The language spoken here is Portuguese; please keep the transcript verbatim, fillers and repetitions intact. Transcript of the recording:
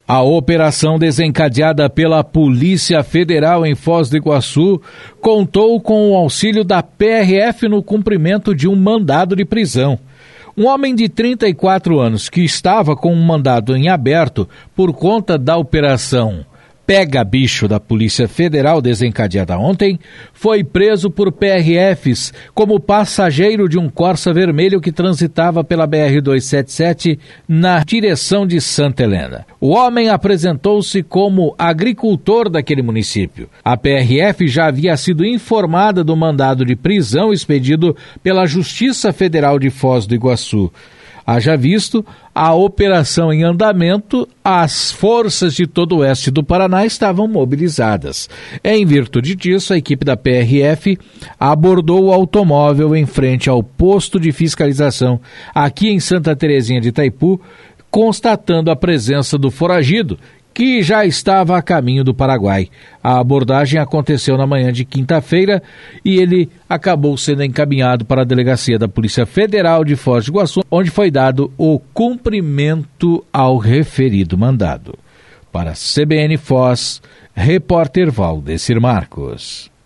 A operação desencadeada pela Polícia Federal em Foz do Iguaçu contou com o auxílio da P R F no cumprimento de um mandado de prisão. Um homem de trinta e quatro anos que estava com um mandado em aberto por conta da operação Pega Bicho da Polícia Federal desencadeada ontem, foi preso por P R Fs como passageiro de um Corsa vermelho que transitava pela B R duzentos e setenta e sete na direção de Santa Helena. O homem apresentou-se como agricultor daquele município. A P R F já havia sido informada do mandado de prisão expedido pela Justiça Federal de Foz do Iguaçu. Haja visto a operação em andamento, as forças de todo o oeste do Paraná estavam mobilizadas. Em virtude disso, a equipe da P R F abordou o automóvel em frente ao posto de fiscalização aqui em Santa Terezinha de Itaipu, constatando a presença do foragido, que já estava a caminho do Paraguai. A abordagem aconteceu na manhã de quinta-feira e ele acabou sendo encaminhado para a delegacia da Polícia Federal de Foz do Iguaçu, onde foi dado o cumprimento ao referido mandado. Para C B N Foz, repórter Valdecir Marcos.